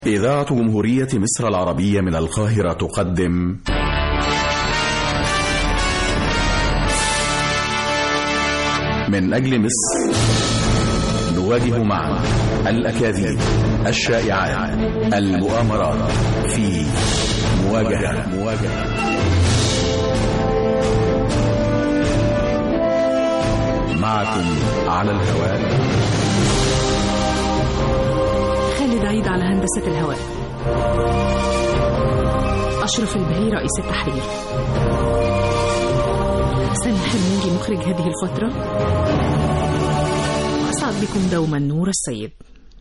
إذاعة جمهورية مصر العربية من القاهرة تقدم من أجل مصر، نواجه معا الأكاذيب، الشائعات، المؤامرات في مواجهة. معكم على الهواء خالد عيد على هندسة الهواء، أشرف البهي رئيس التحرير، سامي حرموجي مخرج هذه الفترة، وأسعد بكم دوما نور السيد.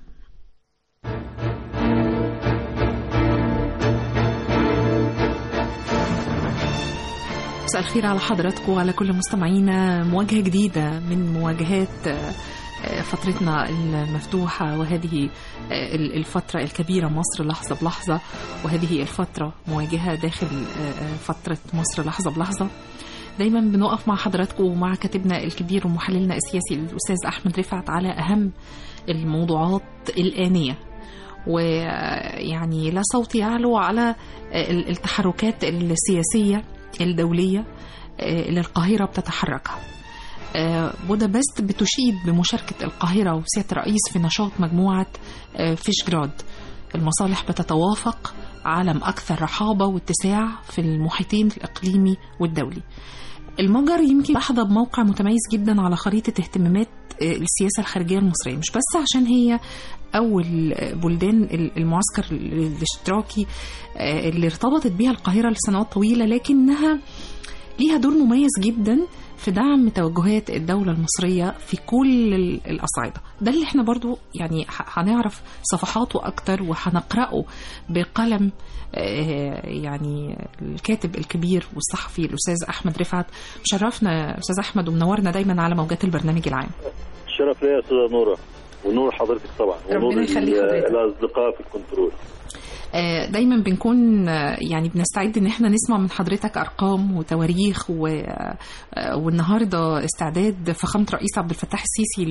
مساء الخير على حضراتكم وعلى كل مستمعينا. مواجهة جديدة من مواجهات فترتنا المفتوحة، وهذه الفترة الكبيرة مصر لحظة بلحظة، وهذه الفترة مواجهة داخل فترة مصر لحظة بلحظة. دايما بنقف مع حضراتكم ومع كاتبنا الكبير ومحللنا السياسي الأستاذ أحمد رفعت على أهم الموضوعات الآنية، ويعني لا صوت يعلو على التحركات السياسية الدولية اللي القاهرة بتتحركها. بودابست بتشيد بمشاركة القاهرة وسيادة الرئيس في نشاط مجموعة فيشجراد. المصالح بتتوافق، عالم أكثر رحابة واتساع في المحيطين الإقليمي والدولي. المجر يمكن لحظة بموقع متميز جدا على خريطة اهتمامات السياسة الخارجية المصرية، مش بس عشان هي أول بلدان المعسكر الاشتراكي اللي ارتبطت بها القاهرة لسنوات طويلة، لكنها ليها دور مميز جدا في دعم توجهات الدولة المصرية في كل الأصعدة. ده اللي احنا برضو يعني هنعرف صفحاته أكتر وهنقرأه بقلم يعني الكاتب الكبير والصحفي الأستاذ أحمد رفعت. مشرفنا أستاذ أحمد ومنورنا دايما على موجات البرنامج العام. الشرف ليا يا أستاذة نورة، ونور حضرتك طبعا، ونور الأصدقاء في الكنترول. دايما بنكون يعني بنستعد ان احنا نسمع من حضرتك ارقام وتواريخ، والنهارده استعداد فخامة رئيس عبد الفتاح السيسي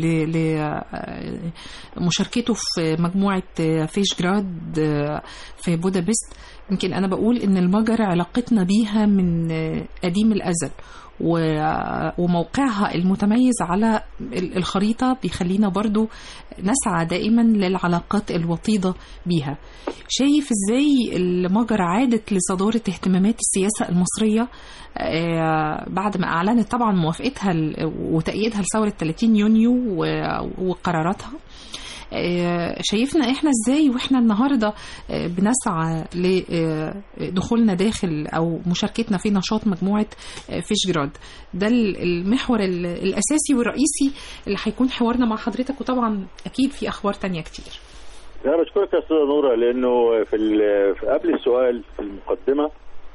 لمشاركته في مجموعة فيشجراد في بودابست. يمكن انا بقول ان المجر علاقتنا بيها من قديم الازل، وموقعها المتميز على الخريطة بيخلينا برضو نسعى دائما للعلاقات الوطيدة بيها. شايف ازاي المجر عادت لصدارة اهتمامات السياسة المصرية بعد ما اعلنت طبعا موافقتها وتأييدها لثورة 30 يونيو وقراراتها؟ شايفنا احنا ازاي واحنا النهاردة بنسعى لدخولنا داخل او مشاركتنا في نشاط مجموعة فيشجراد؟ ده المحور الاساسي والرئيسي اللي هيكون حوارنا مع حضرتك، وطبعا اكيد في اخبار تانية كتير. انا بشكرك يا استاذة نورة، لانه في قبل السؤال في المقدمة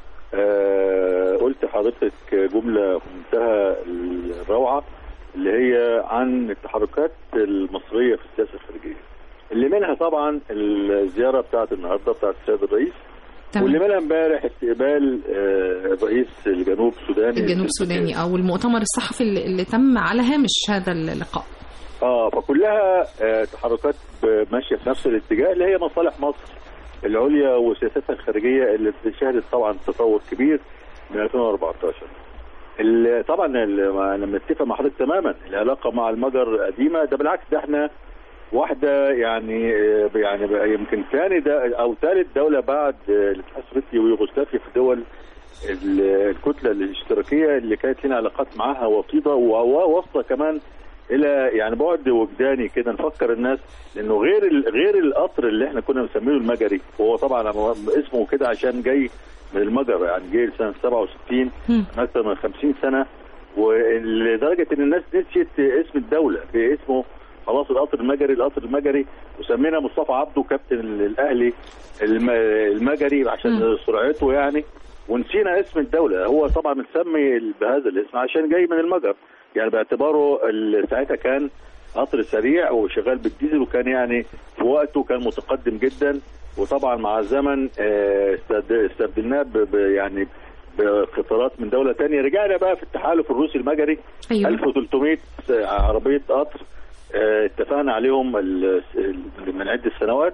قلت حضرتك جملة في منتهى الروعة، اللي هي عن التحركات المصرية في السياسة الخارجية، اللي منها طبعا الزيارة بتاعت النهاردة بتاعت السيد الرئيس، واللي منها امبارح استقبال رئيس الجنوب السوداني او المؤتمر الصحفي اللي تم على هامش هذا اللقاء. فكلها تحركات ماشية في نفس الاتجاه، اللي هي مصالح مصر العليا وسياستها الخارجية، اللي شهدت طبعا تطور كبير من 2014. طبعا انا متفق مع حضرتك تماما، العلاقه مع المجر قديمه، ده بالعكس ده احنا واحده يعني يمكن ثاني او ثالث دوله بعد الاتحاد السوفيتي ويوغوسلافيا في دول الكتله الاشتراكيه اللي كانت لنا علاقات معاها وطيده وواصله كمان الى يعني بعد وجداني كده. نفكر الناس انه غير القطر اللي احنا كنا مسمينه المجري، وهو طبعا اسمه كده عشان جاي من المجر، يعني جاي سنه 67 اكثر من 50 سنه، ولدرجه ان الناس نسيت اسم الدوله باسمه خلاص. القطر المجري، وسمينا مصطفى عبده كابتن الاهلي المجري عشان سرعته يعني، ونسينا اسم الدوله. هو طبعا متسمي بهذا الاسم عشان جاي من المجر، يعني باعتباره ساعتها كان قطر سريع وشغال بالديزل، وكان يعني في وقته كان متقدم جدا. وطبعا مع الزمن استبدلناه يعني بقطارات من دولة تانية. رجعنا بقى في التحالف الروسي المجري. أيوة. 1300 عربية قطر اتفقنا عليهم من عدة سنوات،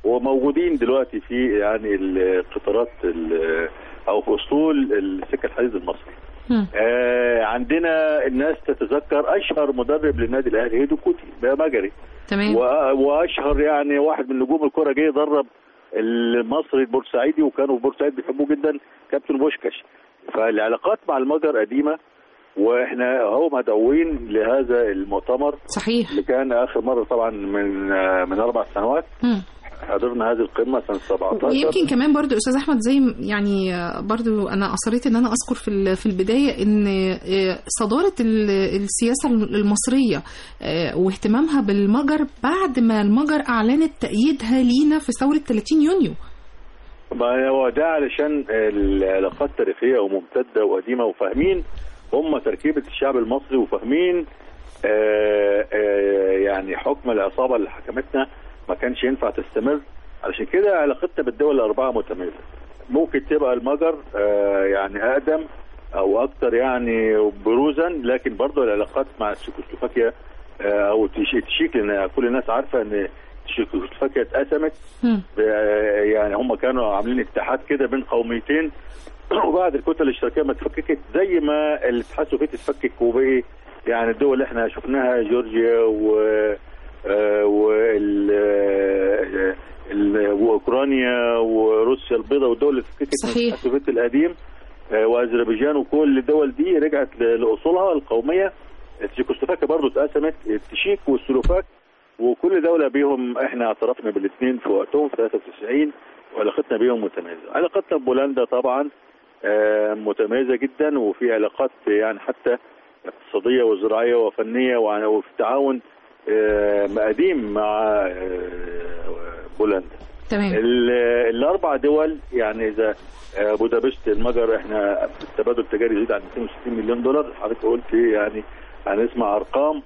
وموجودين دلوقتي في يعني القطارات او في اسطول السكه الحديد المصري. عندنا الناس تتذكر اشهر مدرب للنادي الاهلي هيدو كوتي، ده مجري تمام. واشهر يعني واحد من نجوم الكره جه يدرب المصري البورسعيدي، وكانوا في بورسعيد بيحبوه جدا، كابتن بوشكاش. فالعلاقات مع المجر قديمه، واحنا هو مدعوين لهذا المؤتمر. صحيح. اللي كان اخر مره طبعا من 4 سنوات. حضرنا هذه القمه سنه 17. ويمكن كمان برضو استاذ احمد زي يعني برضو انا اصريت ان انا اذكر في البدايه ان صداره السياسه المصريه واهتمامها بالمجر بعد ما المجر اعلنت تأييدها لينا في ثوره 30 يونيو. ما هو ده علشان العلاقات تاريخيه وممتده وقديمه، وفاهمين هم تركيبه الشعب المصري، وفاهمين يعني حكم العصابه اللي حكمتنا ما كانش ينفع تستمر. علشان كده علاقتنا بالدول الأربعة متميزة. ممكن تبقى المجر يعني أقدم أو أكثر يعني بروزا، لكن برضه العلاقات مع تشيكوسلوفاكيا أو تشيك، لأن كل الناس عارفة إن تشيكوسلوفاكيا اتقسمت. يعني هم كانوا عاملين اتحاد كده بين قوميتين، وبعد الكتل الاشتراكية ما اتفككت زي ما الاتحاد السوفيتي اتفكك، وبقي يعني الدول اللي احنا شفناها جورجيا واوكرانيا وروسيا البيضاء والدول اللي اتفككت من الاتحاد السوفيتي القديم، واذربيجان، وكل الدول دي رجعت لاصولها القوميه. تشيكوسلوفاكيا برضه اتقسمت، التشيك والسلوفاك، وكل دوله بيهم احنا اعترفنا بالاثنين في وقتهم في 93، وعلاقتنا بيهم متميزه. علاقتنا ببولندا طبعا متميزه جدا، وفي علاقات يعني حتى اقتصاديه وزراعيه وفنيه، وفي تعاون قديم مع بولندا. تمام. الاربع دول يعني اذا بودابست المجر احنا التبادل التجاري يزيد عن 260 مليون دولار. حضرتك قلت يعني هنسمع ارقام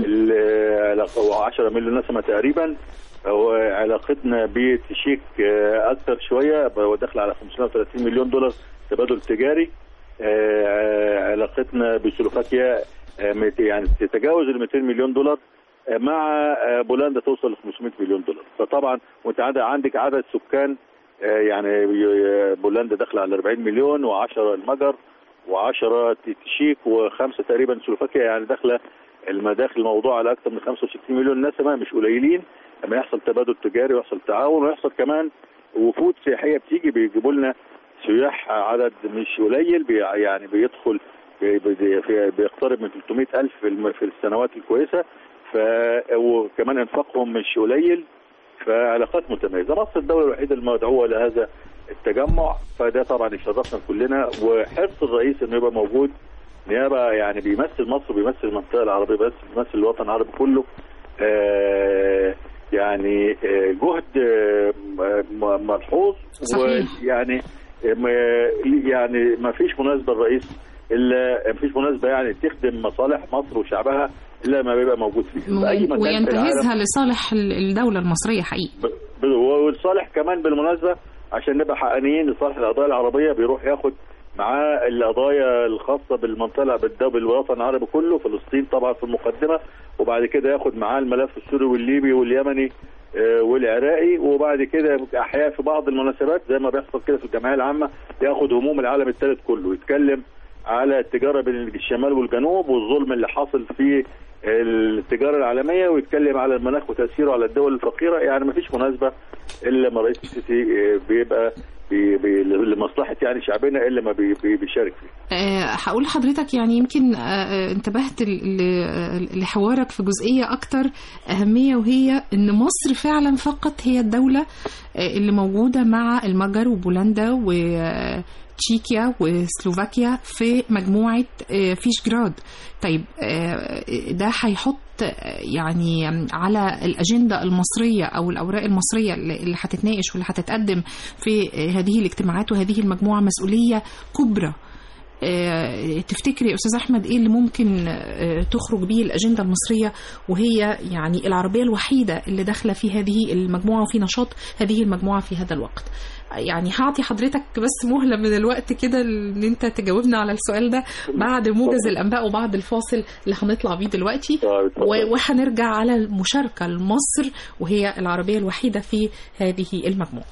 10 مليون نسمه تقريبا. وعلاقتنا بتشيك اكثر شويه، وداخله على 530 مليون دولار تبادل تجاري. علاقتنا بسلوفاكيا يعني تتجاوز ال 200 مليون دولار، مع بولندا توصل ل 500 مليون دولار. فطبعا وانت عندك عدد سكان يعني بولندا داخله على 40 مليون، و10 المجر، و10 تشيك، و5 تقريبا سلوفاكيا، يعني داخله الموضوع على اكثر من 65 مليون نسمه، مش قليلين. لما يحصل تبادل تجاري ويحصل تعاون ويحصل كمان وفود سياحيه بتيجي، بيجيبوا لنا سياح عدد مش قليل، يعني بيدخل بيقترب من 300,000 في السنوات الكويسه. وكمان انفاقهم مش قليل، فعلاقات متميزه. مصر الدوله الوحيده المدعوه لهذا التجمع، فده طبعا يشرفنا كلنا، وحرص الرئيس انه يبقى موجود نيابه، يعني بيمثل مصر، بيمثل المنطقه العربيه، بس بيمثل الوطن العربي كله. يعني جهد ملحوظ. ويعني ما فيش مناسبه الرئيس الا ما فيش مناسبه يعني تخدم مصالح مصر وشعبها الا ما بيبقى موجود فيه باي مكان، وينتهزها لصالح الدوله المصريه حقيقي. والصالح كمان بالمناسبه عشان نبقى حقانيين لصالح القضايا العربيه، بيروح ياخد معاه القضايا الخاصه بالمنطقه بالوطن العربي كله، فلسطين طبعا في المقدمه، وبعد كده ياخد معاه الملف السوري والليبي واليمني والعراقي، وبعد كده احيانا في بعض المناسبات زي ما بيحصل كده في الجمعيه العامه ياخد هموم العالم الثالث كله، يتكلم على التجاره بين الشمال والجنوب والظلم اللي حاصل في التجاره العالميه، ويتكلم على المناخ وتاثيره على الدول الفقيره. يعني ما فيش مناسبه الا ما رئيس السيسي بيبقى لمصلحه يعني شعبنا الا ما بيشارك فيه. هقول لحضرتك يعني يمكن انتبهت لحوارك في جزئيه اكتر اهميه، وهي ان مصر فعلا فقط هي الدوله اللي موجوده مع المجر وبولندا وتشيكيا وسلوفاكيا في مجموعه فيشجراد. طيب ده هيحط يعني على الأجندة المصرية أو الأوراق المصرية اللي هتتناقش واللي هتتقدم في هذه الاجتماعات وهذه المجموعة مسؤولية كبرى. تفتكري يا أستاذ أحمد إيه اللي ممكن تخرج به الأجندة المصرية، وهي يعني العربية الوحيدة اللي داخلة في هذه المجموعة وفي نشاط هذه المجموعة في هذا الوقت؟ يعني هعطي حضرتك بس مهلة من الوقت كده ان انت تجاوبنا على السؤال ده بعد موجز الانباء وبعد الفاصل اللي هنطلع بيه دلوقتي، وهنرجع على المشاركة لمصر وهي العربية الوحيدة في هذه المجموعة.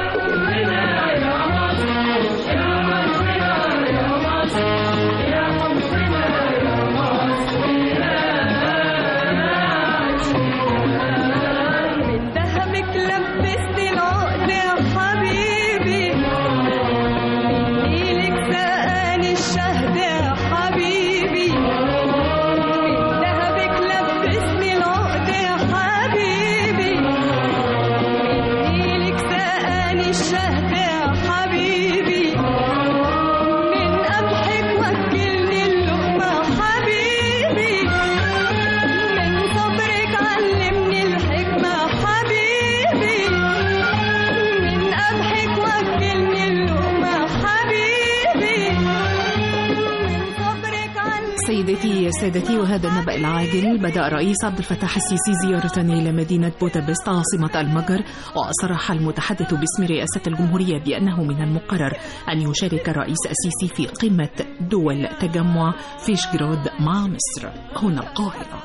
سيدتي، وهذا النبأ العاجل. بدأ الرئيس عبد الفتاح السيسي زيارة إلى مدينة بودابست عاصمة المجر، وصرح المتحدث باسم رئاسة الجمهورية بأنه من المقرر أن يشارك الرئيس السيسي في قمة دول تجمع فيشغراد مع مصر هنا القاهرة.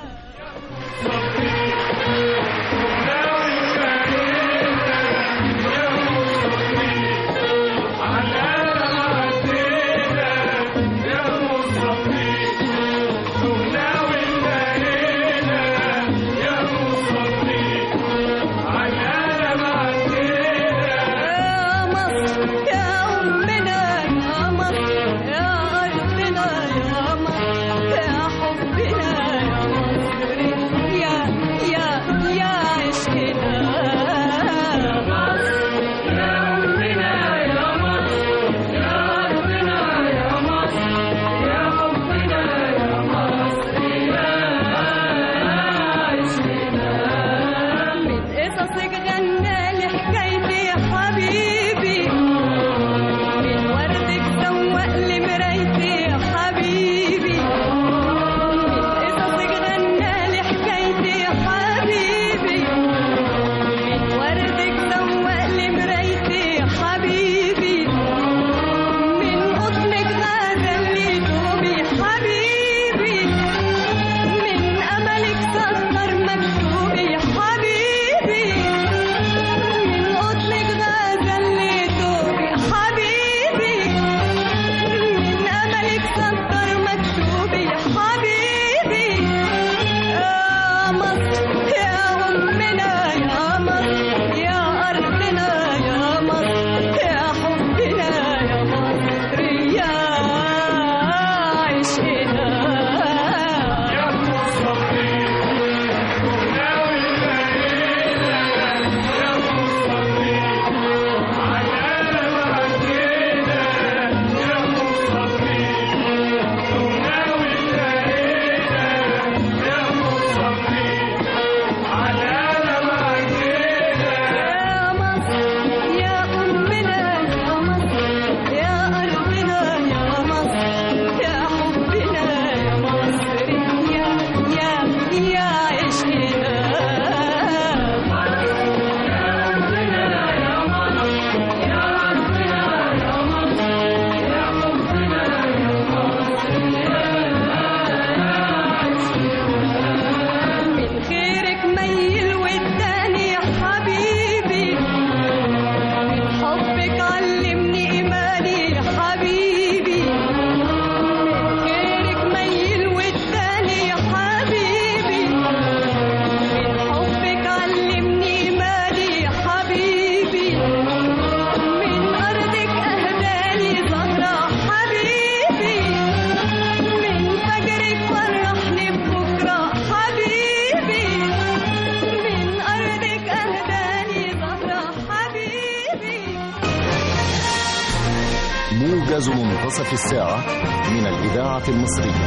موجز منتصف الساعة من الإذاعة المصرية.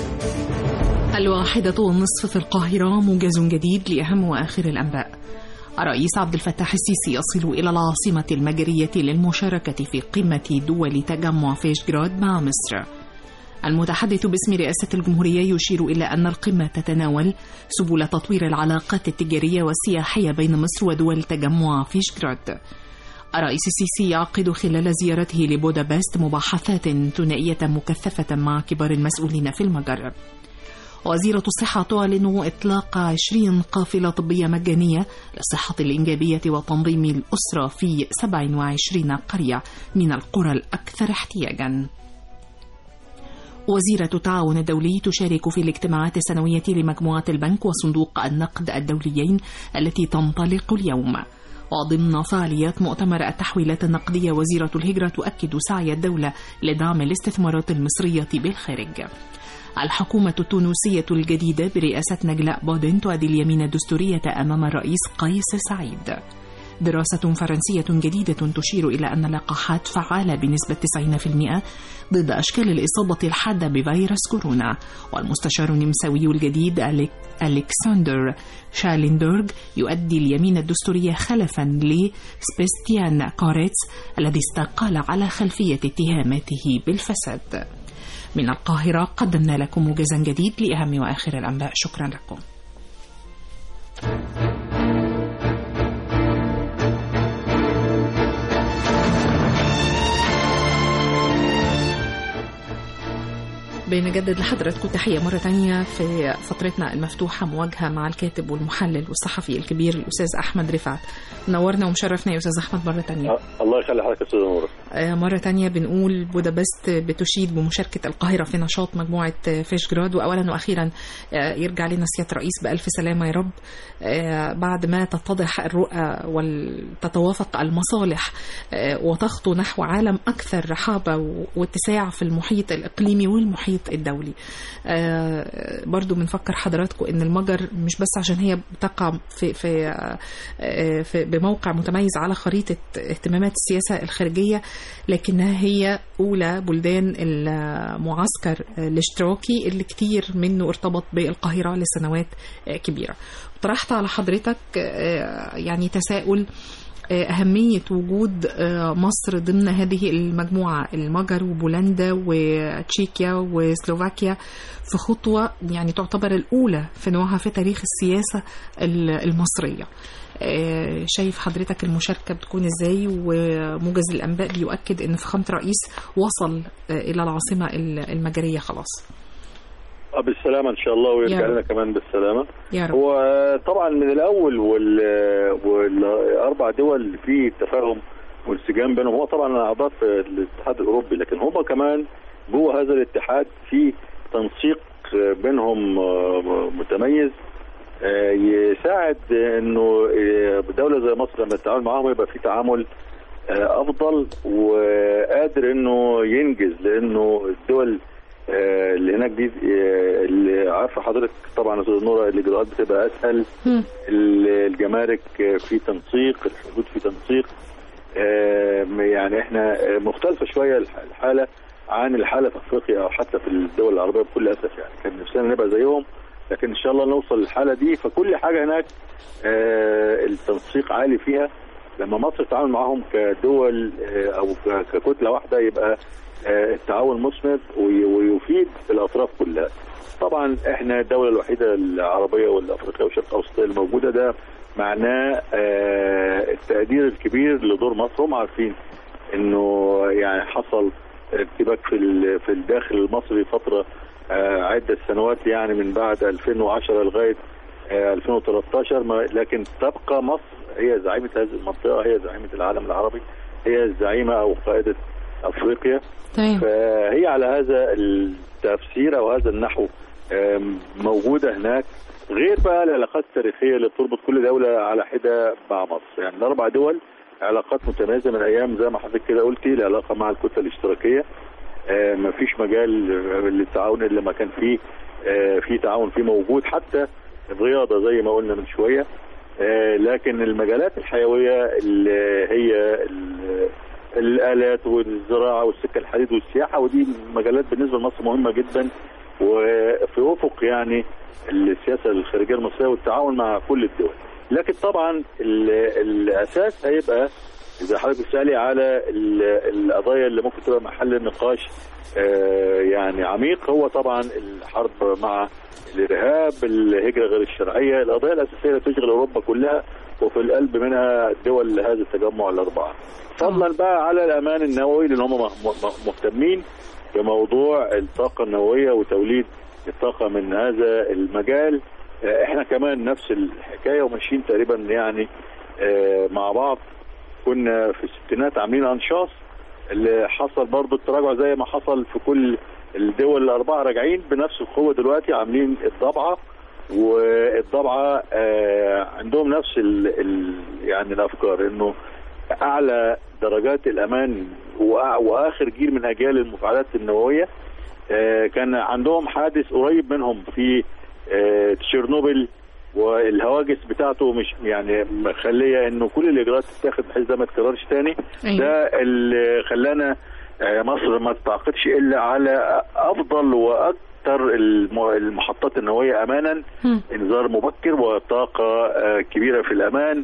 الواحدة والنصف في القاهرة، موجز جديد لأهم وآخر الأنباء. الرئيس عبد الفتاح السيسي يصل إلى العاصمة المجرية للمشاركة في قمة دول تجمع فيشغراد مع مصر. المتحدث باسم رئاسة الجمهورية يشير إلى أن القمة تتناول سبل تطوير العلاقات التجارية والسياحية بين مصر ودول تجمع فيشغراد. الرئيس السيسي يعقد خلال زيارته لبودابست مباحثات ثنائية مكثفة مع كبار المسؤولين في المجر. وزيرة الصحة تعلن إطلاق 20 قافلة طبية مجانية للصحة الإنجابية وتنظيم الأسرة في 27 قرية من القرى الأكثر احتياجاً. وزيرة التعاون الدولي تشارك في الاجتماعات السنوية لمجموعة البنك وصندوق النقد الدوليين التي تنطلق اليوم. وضمن فعاليات مؤتمر التحويلات النقدية، وزيرة الهجرة تؤكد سعي الدولة لدعم الاستثمارات المصرية بالخارج. الحكومة التونسية الجديدة برئاسة نجلاء بودن تؤدي اليمين الدستورية أمام الرئيس قيس سعيد. دراسة فرنسية جديدة تشير إلى أن اللقاحات فعالة بنسبة 90% ضد أشكال الإصابة الحادة بفيروس كورونا. والمستشار النمساوي الجديد ألكسندر شالينبرغ يؤدي اليمين الدستورية خلفا لسباستيان كاريتس الذي استقال على خلفية اتهاماته بالفساد. من القاهرة قدمنا لكم موجزا جديد لأهم وآخر الأنباء. شكرا لكم. بنجدد لحضراتكم تحية مرة تانية في فترتنا المفتوحة، مواجهة مع الكاتب والمحلل والصحفي الكبير الأستاذ أحمد رفعت. نورنا ومشرفنا يا أستاذ أحمد مرة تانية. الله يخلي حضرتك يا أستاذ نور. مرة تانية بنقول بودابست بتشيد بمشاركة القاهرة في نشاط مجموعة فيشغراد، وأولا وأخيرا يرجع لنا سيادة الرئيس بألف سلامة يا رب، بعد ما تتضح الرؤى وتتوافق المصالح وتخطو نحو عالم أكثر رحابة واتساع في المحيط الإقليمي والمحيط الدولي. برضو بنفكر حضراتكم ان المجر مش بس عشان هي بتقع في بموقع متميز على خريطة اهتمامات السياسة الخارجية، لكنها هي أولى بلدان المعسكر الاشتراكي اللي كتير منه ارتبط بالقاهرة لسنوات كبيرة. طرحت على حضرتك يعني تساؤل أهمية وجود مصر ضمن هذه المجموعة، المجر وبولندا وتشيكيا وسلوفاكيا، في خطوة يعني تعتبر الأولى في نوعها في تاريخ السياسة المصرية. شايف حضرتك المشاركة بتكون ازاي؟ وموجز الأنباء بيؤكد ان فخامة الرئيس وصل إلى العاصمة المجرية خلاص. بالسلامة إن شاء الله، ويرجع لنا كمان بالسلامة يا رب. هو طبعا من الأول والأربع دول في تفاهم وانسجام بينهم. هو طبعا أعضاء في الاتحاد الأوروبي، لكن هم كمان جوه هذا الاتحاد في تنسيق بينهم متميز يساعد إنه دولة زي مصر لما تتعامل معاهم يبقى في تعامل أفضل وقادر إنه ينجز، لأنه الدول اللي هناك دي اللي عارفه حضرتك طبعا يا استاذ نوره الاجراءات بتبقى اسهل، الجمارك في تنسيق، الحدود في تنسيق، يعني احنا مختلفه شويه الحاله عن الحاله في افريقيا او حتى في الدول العربيه بكل اسف. يعني كان نفسنا نبقى زيهم، لكن ان شاء الله نوصل للحاله دي. فكل حاجه هناك التنسيق عالي فيها. لما مصر تتعامل معهم كدول او ككتله واحده يبقى التعاون مثمر ويفيد الاطراف كلها. طبعا احنا الدوله الوحيده العربيه والافريقيه والشرق الاوسط الموجوده، ده معناه التقدير الكبير لدور مصر. هم عارفين انه يعني حصل ارتباك في الداخل المصري فتره عده سنوات، يعني من بعد 2010 لغايه 2013، لكن تبقى مصر هي زعيمه هذه المنطقه، هي زعيمه العالم العربي، هي الزعيمه او قائده افريقيا. فهي على هذا التفسير او هذا النحو موجوده هناك، غير بقى العلاقات التاريخيه اللي بتربط كل دوله على حده مع مصر. يعني الاربع دول علاقات متميزه من ايام زي ما حضرتك كده قلتي، العلاقه مع الكتله الاشتراكيه ما فيش مجال للتعاون الا ما كان فيه في تعاون فيه موجود، حتى الرياضه زي ما قلنا من شويه. لكن المجالات الحيويه اللي هي الآلات والزراعة والسكة الحديد والسياحة، ودي مجالات بالنسبة لمصر مهمة جدا، وفي أفق يعني السياسة الخارجية المصرية والتعاون مع كل الدول. لكن طبعا الاساس هيبقى اذا حضرتك بتسالي على القضايا اللي ممكن تبقى محل نقاش يعني عميق، هو طبعا الحرب مع الارهاب، الهجره غير الشرعيه، القضايا الاساسيه اللي تشغل اوروبا كلها وفي القلب منها دول هذا التجمع الاربعه. فضلا بقى على الامان النووي لان هم مهتمين بموضوع الطاقه النوويه وتوليد الطاقه من هذا المجال. احنا كمان نفس الحكايه وماشيين تقريبا يعني مع بعض. كنا في الستينات عاملين انشاص اللي حصل برضو التراجع زي ما حصل في كل الدول الاربعه، راجعين بنفس القوه دلوقتي عاملين الضبعه، والضبعه عندهم نفس يعني الافكار انه اعلى درجات الامان واخر جيل من اجيال المفاعلات النوويه. كان عندهم حادث قريب منهم في تشيرنوبل والهواجس بتاعته مش يعني مخليه انه كل الاجراءات تتاخد بحيث ده ما يتكررش تاني. ده اللي خلانا مصر ما تتعاقدش الا على افضل واكثر المحطات النوويه امانا، انذار مبكر وطاقه كبيره في الامان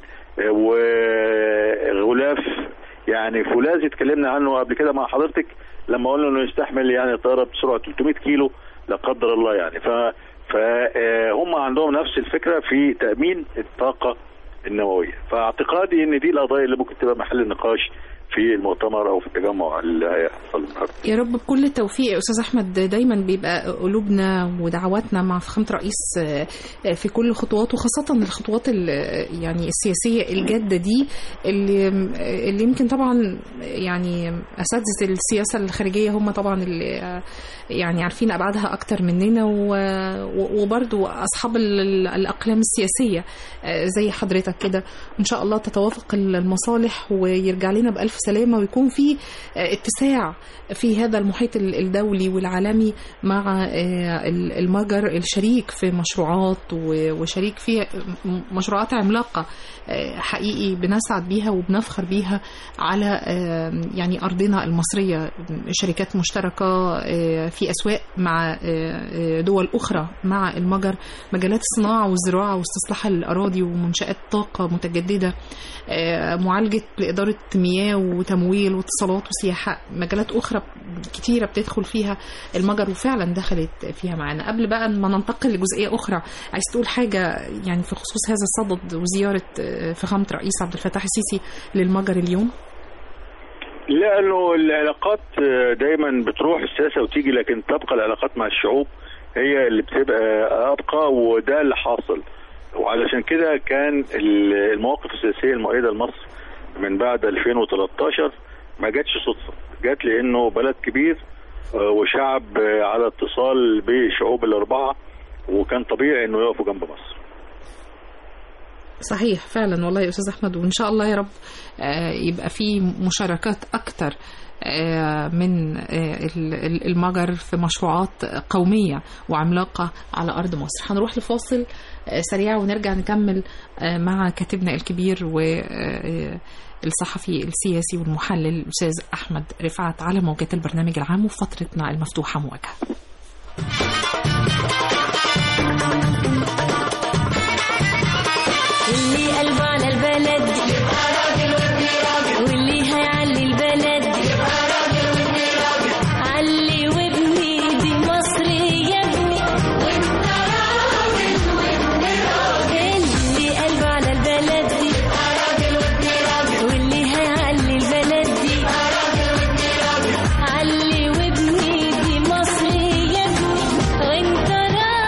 وغلاف يعني فولاذي اتكلمنا عنه قبل كده مع حضرتك لما قلنا انه يستحمل يعني طياره بسرعه 300 كيلو لا قدر الله يعني. فهم عندهم نفس الفكره في تامين الطاقه النوويه. فاعتقادي ان دي القضايا اللي ممكن تبقى محل النقاش في المؤتمر او في التجمع اللي هيحصل النهارده. يا رب بكل التوفيق يا استاذ احمد. دايما بيبقى قلوبنا ودعواتنا مع فخامه رئيس في كل خطواته، خاصه الخطوات يعني السياسيه الجاده دي اللي يمكن طبعا يعني اساتذه السياسه الخارجيه هم طبعا اللي يعني عارفين ابعادها اكتر مننا، وبرضو اصحاب الاقلام السياسيه زي حضرتك كده. ان شاء الله تتوافق المصالح ويرجع لنا بألف سلامة ويكون في اتساع في هذا المحيط الدولي والعالمي مع المجر الشريك في مشروعات وشريك في مشروعات عملاقة حقيقي بنسعد بيها وبنفخر بيها على يعني أرضنا المصرية. شركات مشتركة في أسواق مع دول أخرى مع المجر، مجالات الصناعة والزراعة واستصلاح الأراضي ومنشآت طاقة متجددة، معالجة لإدارة مياه وتمويل واتصالات وسياحة، مجالات أخرى كتيرة بتدخل فيها المجر وفعلا دخلت فيها معنا. قبل بقى ما ننتقل لجزئية أخرى، عايز تقول حاجة يعني في خصوص هذا الصدد وزيارة فخامة رئيس عبد الفتاح السيسي للمجر اليوم؟ لأنه العلاقات دايما بتروح السياسة وتيجي، لكن تبقى العلاقات مع الشعوب هي اللي بتبقى أبقى، وده اللي حاصل. وعلشان كده كان المواقف السياسية المؤيدة لمصر من بعد 2013 ما جاتش صدفة، جات لأنه بلد كبير وشعب على اتصال بالشعوب الأربعة، وكان طبيعي أنه يقفوا جنب مصر. صحيح فعلا والله يا أستاذ أحمد، وإن شاء الله يا رب يبقى في مشاركات أكتر من المجر في مشروعات قومية وعملاقة على أرض مصر. هنروح لفاصل سريع ونرجع نكمل مع كاتبنا الكبير والصحفي السياسي والمحلل الأستاذ أحمد رفعت على موجات البرنامج العام وفترتنا المفتوحة مواجهة. اللي قلبه على البلد يبقى راجل وابن راجل، واللي هيعلي البلد يبقى راجل وابن راجل، علي وابني دي مصر يا ابني، وانت راجل وابن راجل. اللي قلبه على البلد يبقى راجل وابن راجل، واللي هيعلي البلد يبقى راجل وابن راجل، علي وابني دي مصر يا ابني، وانت راجل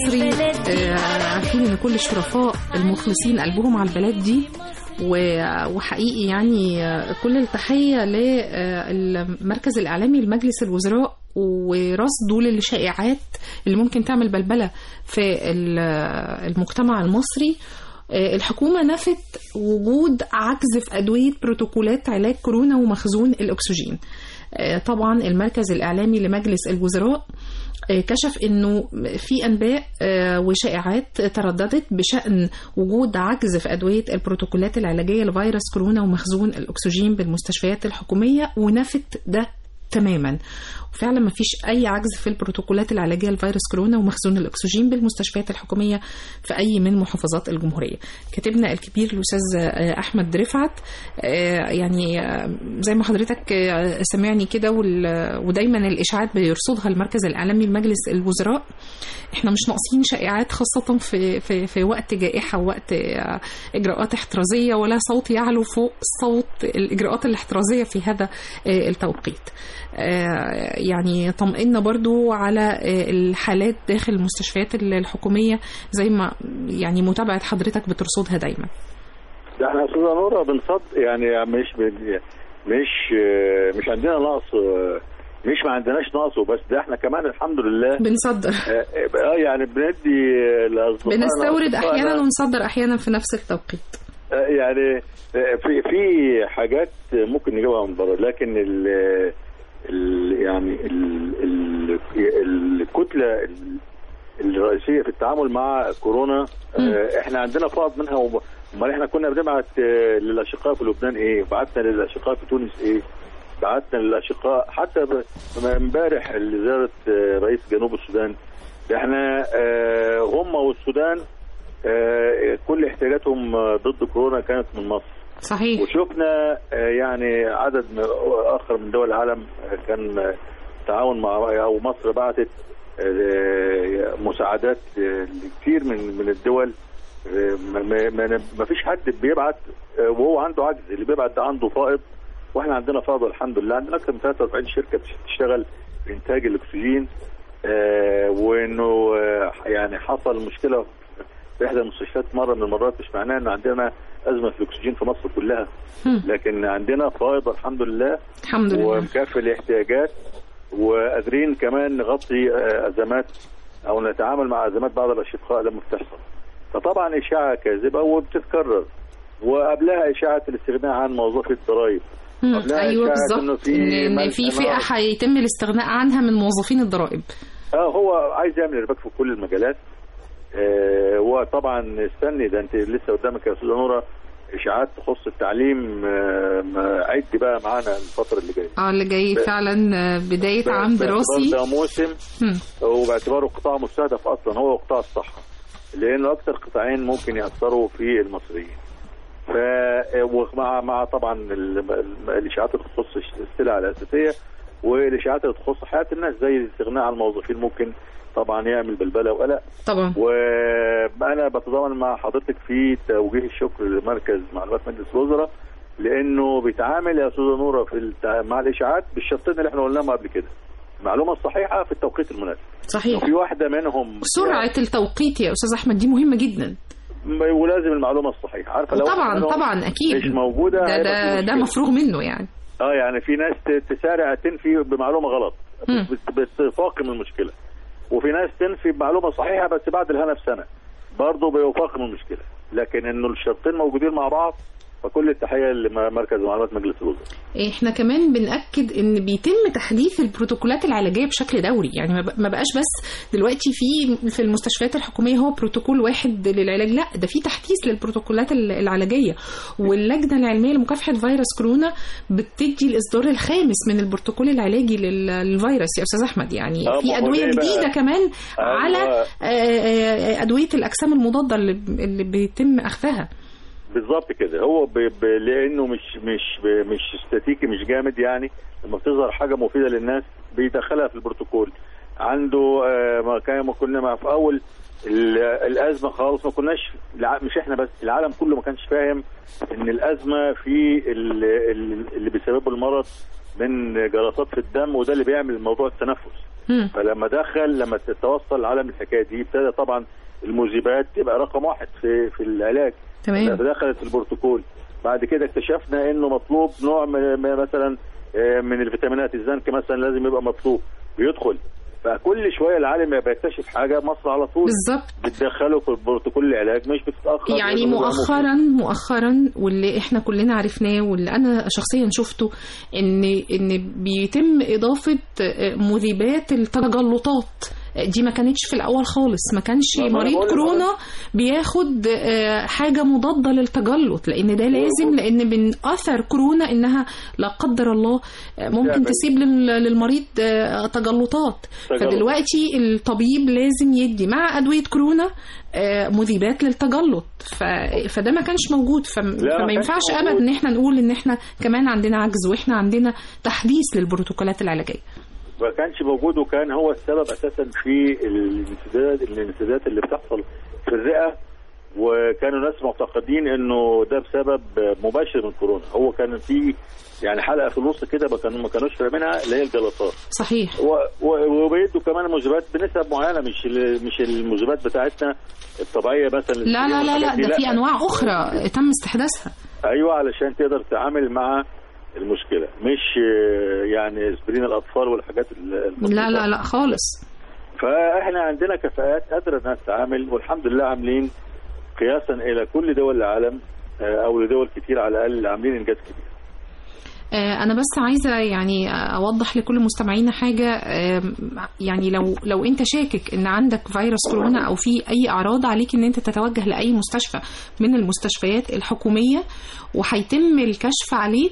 المصري عارفين ان كل الشرفاء المخلصين قلبهم على البلد دي، وحقيقي يعني كل التحية للمركز الإعلامي لمجلس الوزراء ورصده للشائعات اللي ممكن تعمل بلبلة في المجتمع المصري. الحكومة نفت وجود عجز في أدوية بروتوكولات علاج كورونا ومخزون الأكسجين. طبعا المركز الإعلامي لمجلس الوزراء كشف انه في انباء وشائعات ترددت بشأن وجود عجز في ادويه البروتوكولات العلاجيه لفيروس كورونا ومخزون الاكسجين بالمستشفيات الحكوميه، ونفت ده تماما. وفعلا ما فيش اي عجز في البروتوكولات العلاجيه لفيروس كورونا ومخزون الاكسجين بالمستشفيات الحكوميه في اي من محافظات الجمهوريه. كاتبنا الكبير الاستاذ احمد رفعت يعني زي ما حضرتك سمعني كده، ودايما الاشاعات بيرصدها المركز الاعلامي لمجلس الوزراء. احنا مش ناقصين شائعات، خاصه في وقت جائحه ووقت اجراءات احترازيه، ولا صوت يعلو فوق صوت الاجراءات الاحترازيه في هذا التوقيت. يعني طمئنا برضو على الحالات داخل المستشفيات الحكومية زي ما يعني متابعة حضرتك بترصدها دايما. ده احنا استاذة نورة بنصد يعني مش عندنا نقص، مش ما عندناش نقص وبس، ده احنا كمان الحمد لله بنصدر. يعني بندي لأصدقائنا، بنستورد احيانا ونصدر احيانا في نفس التوقيت. يعني في حاجات ممكن نجيبها من بره، لكن يعني الكتلة الرئيسية في التعامل مع كورونا احنا عندنا فائض منها. امال احنا كنا بنبعت للاشقاء في لبنان ايه، بعتنا للاشقاء في تونس ايه، بعتنا للاشقاء حتى امبارح لزيارة رئيس جنوب السودان. احنا هم والسودان كل احتياجاتهم ضد كورونا كانت من مصر. صحيح. وشفنا يعني عدد اخر من دول العالم كان تعاون مع، او مصر بعتت مساعدات لكثير من الدول. ما فيش حد بيبعت وهو عنده عجز، اللي بيبعت ده عنده فائض، واحنا عندنا فائض الحمد لله. عندنا اكثر من 43 شركه بتشتغل في انتاج الاكسجين، وانه يعني حصل مشكله في احدى المستشفيات مره من المرات، مش معناه ان عندنا ازمه في الاكسجين في مصر كلها، لكن عندنا فائض الحمد لله، الحمد لله، ومكافئ الاحتياجات، وقادرين كمان نغطي ازمات او نتعامل مع ازمات بعض الاشقاء لما بتحصل. فطبعا اشاعه كاذبه وبتتكرر، وقبلها اشاعه الاستغناء عن موظفي الضرائب. ايوه بالظبط، ان في فئه هيتم الاستغناء عنها من موظفين الضرائب. هو عايز يعمل ارباك في كل المجالات. وطبعا استني، ده انت لسه قدامك يا استاذه نوره اشاعات تخص التعليم. عد بقى معانا الفتره اللي جايه. اللي جاي فعلا بدايه عام دراسي، ده موسم، وباعتباره قطاع مستهدف اصلا هو قطاع الصحه، لانه اكثر قطاعين ممكن ياثروا في المصريين. ومع طبعا الاشاعات اللي تخص السلع الاساسيه، والاشاعات اللي تخص حياه الناس زي الاستغناء عن الموظفين ممكن طبعا يعمل بلبله وقلق طبعا. وانا بتضامن مع حضرتك في توجيه الشكر لمركز معلومات مجلس الوزراء، لانه بيتعامل يا استاذه نوره مع الاشاعات بالشرطين اللي احنا قلناهم قبل كده: المعلومه الصحيحه في التوقيت المناسب. صحيح. وفي واحده منهم سرعه التوقيت يا استاذ احمد، دي مهمه جدا، ولازم المعلومه الصحيحه. عارفه لو طبعا اكيد مش موجوده ده مفروغ منه يعني. يعني في ناس تسارع تنفي بمعلومه غلط بتفاقم المشكله، وفي ناس تنفي بمعلومه صحيحه بس بعد الهنا بسنه برضه بيفاقم المشكله. لكن انه الشرطين موجودين مع بعض، فكل التحيه لمركز معلومات مجلس الوزراء. احنا كمان بنأكد ان بيتم تحديث البروتوكولات العلاجيه بشكل دوري، يعني ما بقاش بس دلوقتي في المستشفيات الحكوميه هو بروتوكول واحد للعلاج، لا ده في تحديث للبروتوكولات العلاجيه. واللجنه العلميه لمكافحه فيروس كورونا بتدي الاصدار الخامس من البروتوكول العلاجي للفيروس يا استاذ احمد. يعني في ادويه جديده كمان على ادويه الاجسام المضاده اللي بيتم اخذها. بالظبط كده. هو لانه مش استاتيكي، مش جامد، يعني لما بتظهر حاجه مفيده للناس بيدخلها في البروتوكول. عنده ما كنا في اول الازمه خالص ما كناش، مش احنا بس، العالم كله ما كانش فاهم ان الازمه في اللي بيسببه المرض من جلطات في الدم، وده اللي بيعمل موضوع التنفس. فلما لما تتوصل العالم الحكايه دي ابتدى طبعا المذيبات تبقى رقم واحد في العلاج. تمام. دخلت البروتوكول. بعد كده اكتشفنا انه مطلوب نوع مثلا من الفيتامينات، الزنك مثلا لازم يبقى مطلوب بيدخل. فكل شويه العالم بيكتشف حاجه، مصر على طول بالظبط بتدخله في البروتوكول العلاج، مش بتتاخر. يعني مؤخرا واللي احنا كلنا عرفناه واللي انا شخصيا شفته ان بيتم اضافه مذيبات التجلطات. دي ما كانتش في الاول خالص، ما كانش مريض كورونا بياخد حاجه مضاده للتجلط، لان ده لازم، لان من اثر كورونا انها لا قدر الله ممكن تسيب للمريض تجلطات. فدلوقتي الطبيب لازم يدي مع ادويه كورونا مذيبات للتجلط، فده ما كانش موجود. فما ينفعش ابدا ان احنا نقول ان احنا كمان عندنا عجز واحنا عندنا تحديث للبروتوكولات العلاجيه. ما كانش موجود، وكان هو السبب اساسا في الانسدادات اللي بتحصل في الرئه، وكانوا ناس معتقدين انه ده بسبب مباشر من كورونا. هو كان في يعني حلقه في النص كده ما كانوش فاهمينها، اللي هي الجلطات. صحيح. وبيدوا كمان المذيبات بنسب معينه، مش المذيبات بتاعتنا الطبيعيه مثلا. لا ده في انواع اخرى تم استحداثها. ايوه، علشان تقدر تتعامل مع المشكله، مش يعني اسبرين الاطفال والحاجات لا خالص. فاحنا عندنا كفاءات قادره انها تتعامل، والحمد لله عاملين قياسا الى كل دول العالم او لدول كتير على الاقل عاملين انجاز كبير. أنا بس عايزة يعني أوضح لكل مستمعينا حاجة. يعني لو أنت شاكك إن عندك فيروس كورونا أو في أي أعراض، عليك إن أنت تتوجه لأي مستشفى من المستشفيات الحكومية، وهيتم الكشف عليك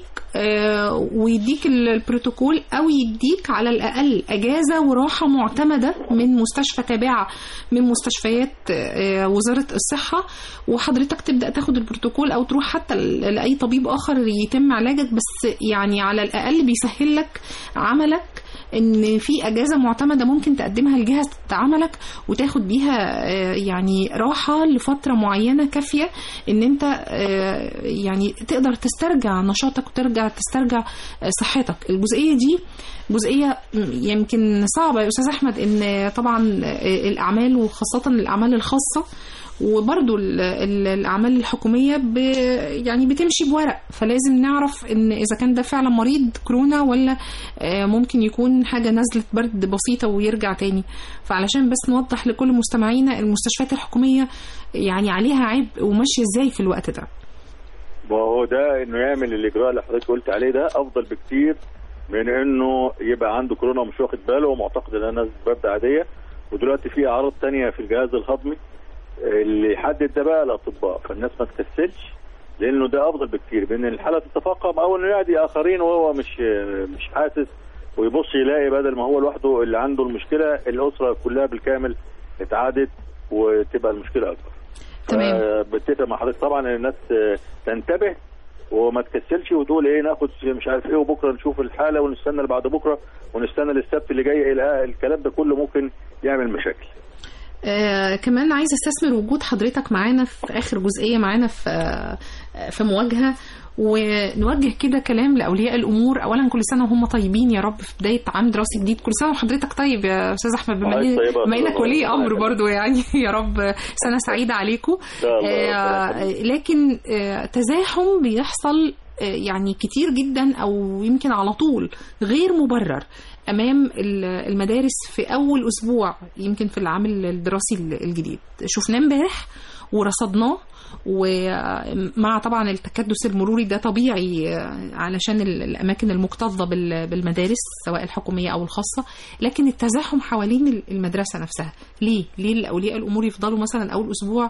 ويديك البروتوكول، أو يديك على الأقل أجازة وراحة معتمدة من مستشفى تابعة من مستشفيات وزارة الصحة، وحضرتك تبدأ تاخد البروتوكول أو تروح حتى لأي طبيب آخر يتم علاجك. بس يعني على الأقل بيسهل لك عملك ان في اجازه معتمده ممكن تقدمها لجهه عملك وتاخد بيها يعني راحه لفتره معينه كافيه ان انت يعني تقدر تسترجع نشاطك وترجع تسترجع صحتك. الجزئيه دي جزئيه يمكن صعبه يا استاذ احمد، ان طبعا الاعمال وخاصه الاعمال الخاصه وبرضو الأعمال الحكومية يعني بتمشي بورق، فلازم نعرف إن إذا كان ده فعلا مريض كورونا ولا ممكن يكون حاجة نزلة برد بسيطة ويرجع تاني. فعلشان بس نوضح لكل مستمعينا المستشفيات الحكومية يعني عليها عبء وماشية إزاي في الوقت ده. وهو ده إنه يعمل الإجراء اللي حضرتك قلت عليه ده أفضل بكتير من إنه يبقى عنده كورونا ومش واخد باله ومعتقد إنها نزلة برد عادية، ودلوقتي في أعراض تانية في الجهاز الهضمي اللي يحدد ده بقى الاطباء. فالناس ما تكسلش، لانه ده افضل بكتير من الحاله تتفاقم او انه يعدي اخرين وهو مش حاسس، ويبص يلاقي بدل ما هو لوحده اللي عنده المشكله الاسره كلها بالكامل اتعادت وتبقى المشكله اكبر. تمام. بتفق مع حضرتك طبعا ان الناس تنتبه وما تكسلش وتقول ايه ناخد مش عارف ايه وبكره نشوف الحاله ونستنى اللي بعد بكره ونستنى للسبت اللي جاي. الكلام ده كله ممكن يعمل مشاكل. كمان عايز استثمر وجود حضرتك معانا في آخر جزئية معانا في مواجهة، ونوجه كده كلام لأولياء الأمور. أولا كل سنة وهم طيبين يا رب في بداية عام دراسي جديد. كل سنة وحضرتك طيب يا أستاذ أحمد، بما إنك ولي أمر برضو يعني يا رب سنة سعيدة عليكم. لكن تزاحم بيحصل يعني كتير جدا أو يمكن على طول غير مبرر أمام المدارس في أول أسبوع يمكن في العام الدراسي الجديد. شفناه امبارح ورصدناه، ومع طبعا التكدس المروري ده طبيعي علشان الأماكن المكتظة بالمدارس سواء الحكومية أو الخاصة، لكن التزاحم حوالين المدرسة نفسها. ليه الأولياء الأمور يفضلوا مثلا أول أسبوع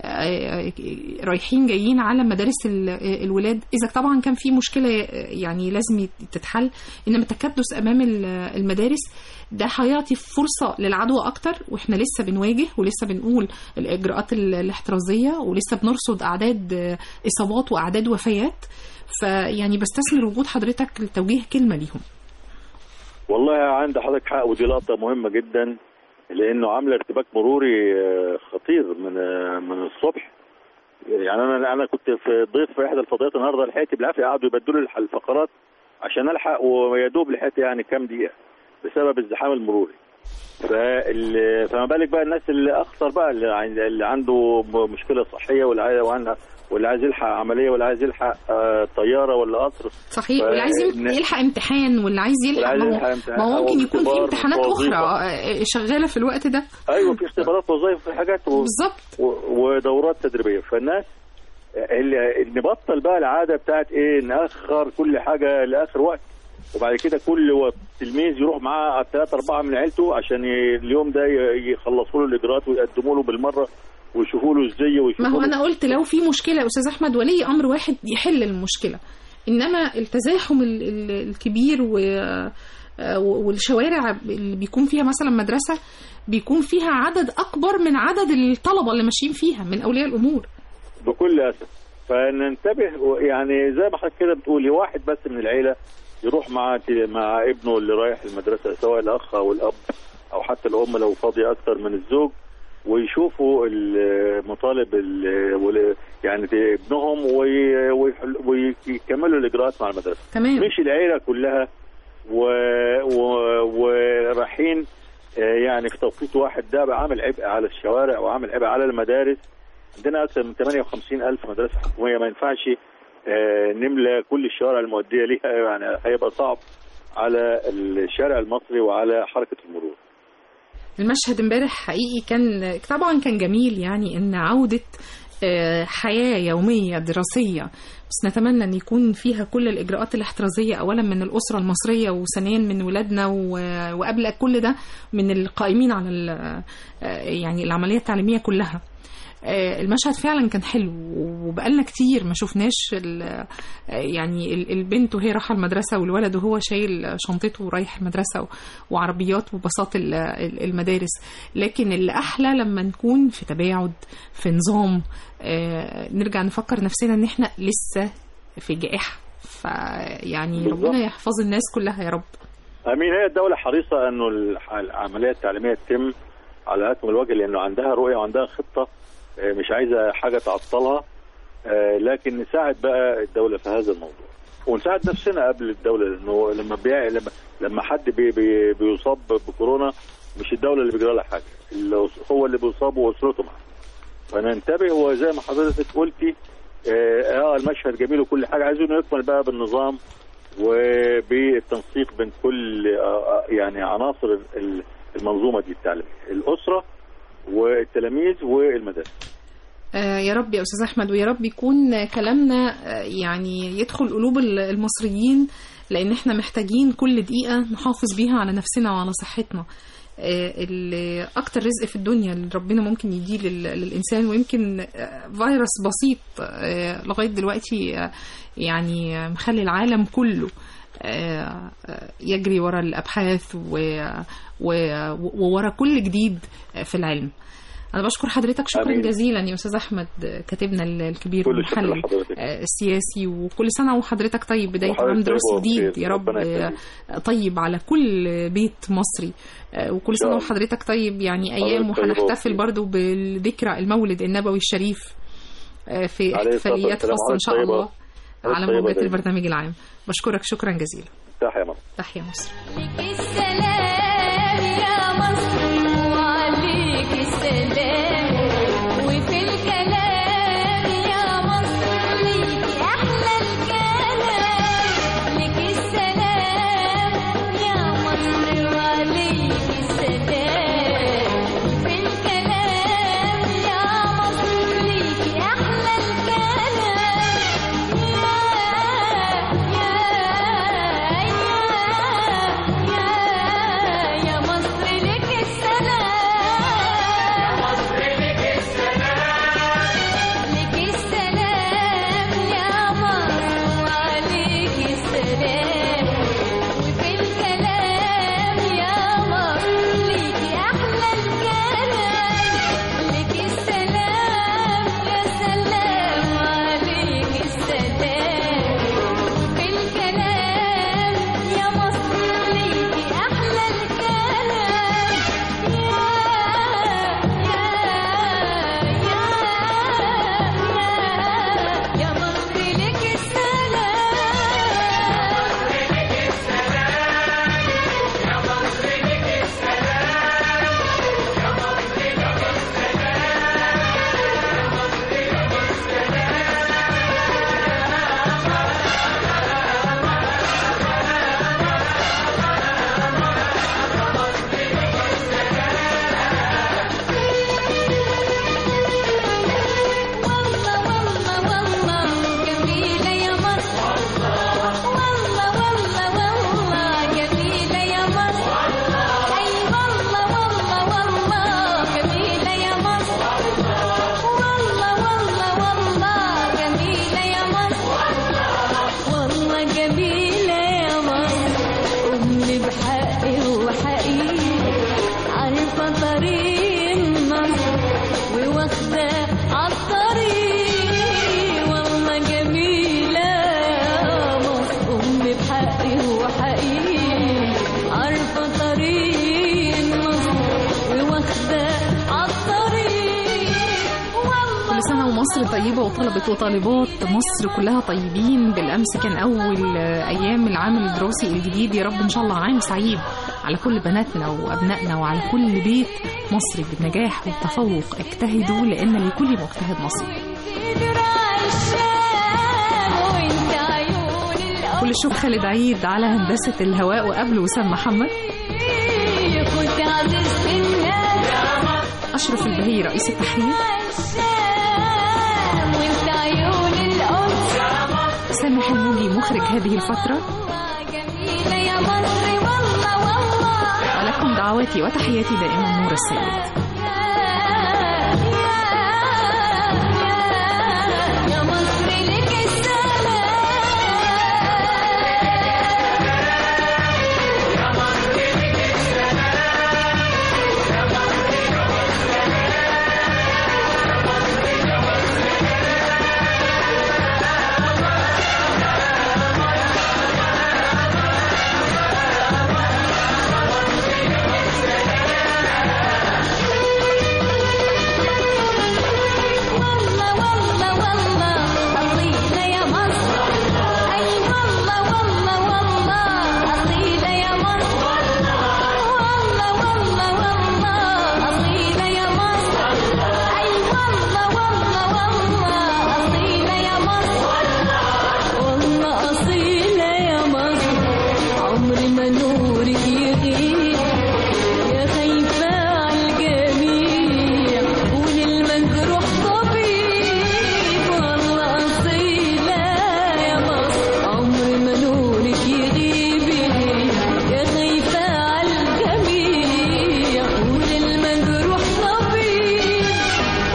رايحين جايين على مدارس الولاد؟ إذا طبعا كان في مشكلة يعني لازم تتحل، إنما التكدس أمام المدارس ده هيعطي فرصة للعدوى أكتر، وإحنا لسه بنواجه ولسه بنقول الإجراءات الاحترازية ولسه بنرصد أعداد إصابات وأعداد وفيات. فيعني بستثمر وجود حضرتك لتوجيه كلمة ليهم. والله عند حضرتك حق، ودي لقطة مهمة جدا لأنه عاملة ارتباك مروري خطير من الصبح. يعني أنا كنت في ضيف في إحدى الفضائيات النهارده، لحقت بالعافية قعدوا يبدلوا لي الفقرات عشان ألحق، ويا دوب لحقت يعني كام دقيقة بسبب الزحام المروري. فما بالك بقى الناس اللي اخطر بقى، اللي عنده مشكله صحيه، واللي عايز يلحق عمليه، واللي عايز يلحق طياره ولا قطر. صحيح. واللي عايز يلحق امتحان، واللي عايز يلحق ما هو ممكن يكون في امتحانات اخرى شغاله في الوقت ده. ايوه، في اختبارات وظائف وفي حاجات بالظبط، ودورات تدريبيه. فالناس اللي نبطل بقى العاده بتاعت ايه، ناخر كل حاجه لاخر وقت، وبعد كده كل تلميذ يروح معاه 3-4 من عيلته عشان اليوم ده يخلصوا له الاجراءات ويقدموا له بالمره ويشوفوا له ازاي. ما هو انا قلت لو في مشكله يا استاذ احمد، ولي امر واحد يحل المشكله، انما التزاحم الكبير والشوارع اللي بيكون فيها مثلا مدرسه بيكون فيها عدد اكبر من عدد الطلبه اللي ماشيين فيها من اولياء الامور بكل اسف. فننتبه، يعني زي ما حضرتك كده بتقولي، واحد بس من العيله يروح مع ابنه اللي رايح المدرسه، سواء الاخ او الاب او حتى الام لو فاضيه اكتر من الزوج، ويشوفوا المطالب يعني ابنهم ويكملوا الاجراءات مع المدرسه. تمام. مش العيله كلها ورايحين يعني في توقيت واحد. ده عامل عبء على الشوارع وعامل عبء على المدارس. عندنا اكثر من 58,000 مدرسه حكوميه، ما ينفعش نملى كل الشوارع المؤديه ليها، يعني هيبقى صعب على الشارع المصري وعلى حركه المرور. المشهد امبارح حقيقي كان جميل، يعني ان عودة حياة يومية دراسية، بس نتمنى ان يكون فيها كل الاجراءات الاحترازية، اولا من الاسرة المصرية، وثانيا من ولادنا، وقبل كل ده من القائمين على يعني العملية التعليمية كلها. المشهد فعلا كان حلو، وبقالنا كتير ما شفناش يعني البنت وهي رايحه المدرسه، والولد وهو شايل شنطته ورايح المدرسه، وعربيات وباصات المدارس. لكن اللي احلى لما نكون في تباعد، في نظام، نرجع نفكر نفسنا ان احنا لسه في جائحه. فيعني ربنا يحفظ الناس كلها يا رب. امين. هي الدوله حريصه انه العمليه التعليميه تتم على اكمل وجه، لانه عندها رؤيه وعندها خطه، مش عايزه حاجه تعطلها، لكن نساعد بقى الدوله في هذا الموضوع، ونساعد نفسنا قبل الدوله، لانه لما حد بيصاب بكورونا مش الدوله اللي بيجرى لها حاجه، هو اللي بيصاب واسرته معاه. فننتبه، وزي ما حضرتك قلتي المشهد جميل وكل حاجه، عايزينه يكمل بقى بالنظام وبالتنسيق بين كل يعني عناصر المنظومه دي التعليميه، الاسره والتلاميذ والمدارس. يا رب يا أستاذ أحمد، ويا رب يكون كلامنا يعني يدخل قلوب المصريين، لأن احنا محتاجين كل دقيقة نحافظ بيها على نفسنا وعلى صحتنا. أكتر رزق في الدنيا اللي ربنا ممكن يديه للإنسان، ويمكن فيروس بسيط لغاية دلوقتي يعني مخلي العالم كله يجري وراء الأبحاث وورا كل جديد في العلم. أنا بشكر حضرتك شكرا جزيلا يا أستاذ أحمد، كاتبنا الكبير والمحلل السياسي، وكل سنة وحضرتك طيب، بداية عام دراسي جديد يا رب طيب على كل بيت مصري، وكل سنة وحضرتك طيب. يعني أيام وهنحتفل برضو بالذكرى المولد النبوي الشريف في احتفاليات خاصة إن شاء الله على موجات البرنامج العام. بشكرك شكرا جزيلا. تحيا مصر. تحيا مصر. والله جميلة يا مصر أمي بحقي وحقيقي عارفة طريق النصر وواخدة عالطريق والله جميلة يا مصر أمي بحقي وحقيقي عارفة طريق النصر وواخدة عالطريق كل سنة ومصر طيبة وطلبة وطالبات مصر كلها طيبين. بالأمس كان أول أيام العام الدراسي الجديد، يا رب إن شاء الله عام سعيد على كل بناتنا وأبنائنا وعلى كل بيت مصري بالنجاح والتفوق. اجتهدوا لأن لكل مجتهد نصيب. كل الشكر خالد عيد على هندسة الهواء، وقبل وسام محمد، أشرف البهي رئيس التحرير، سامح الموجي مخرج هذه الفترة، ولكم دعواتي وتحياتي دائما نور السيد.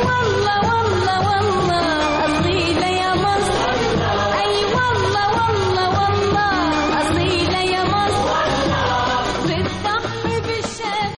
والله